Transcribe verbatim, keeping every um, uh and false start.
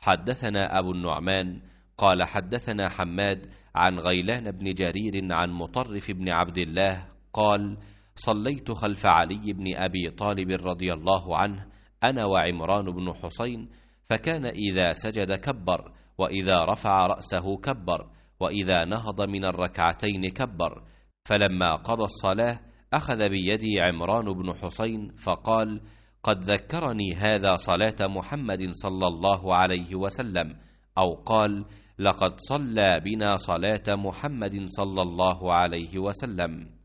حدثنا أبو النعمان قال حدثنا حماد عن غيلان بن جرير عن مطرف بن عبد الله قال صليت خلف علي بن أبي طالب رضي الله عنه أنا وعمران بن حسين، فكان إذا سجد كبر، وإذا رفع رأسه كبر، وإذا نهض من الركعتين كبر. فلما قضى الصلاة أخذ بيدي عمران بن حسين فقال قد ذكرني هذا صلاة محمد صلى الله عليه وسلم، أو قال لقد صلى بنا صلاة محمد صلى الله عليه وسلم.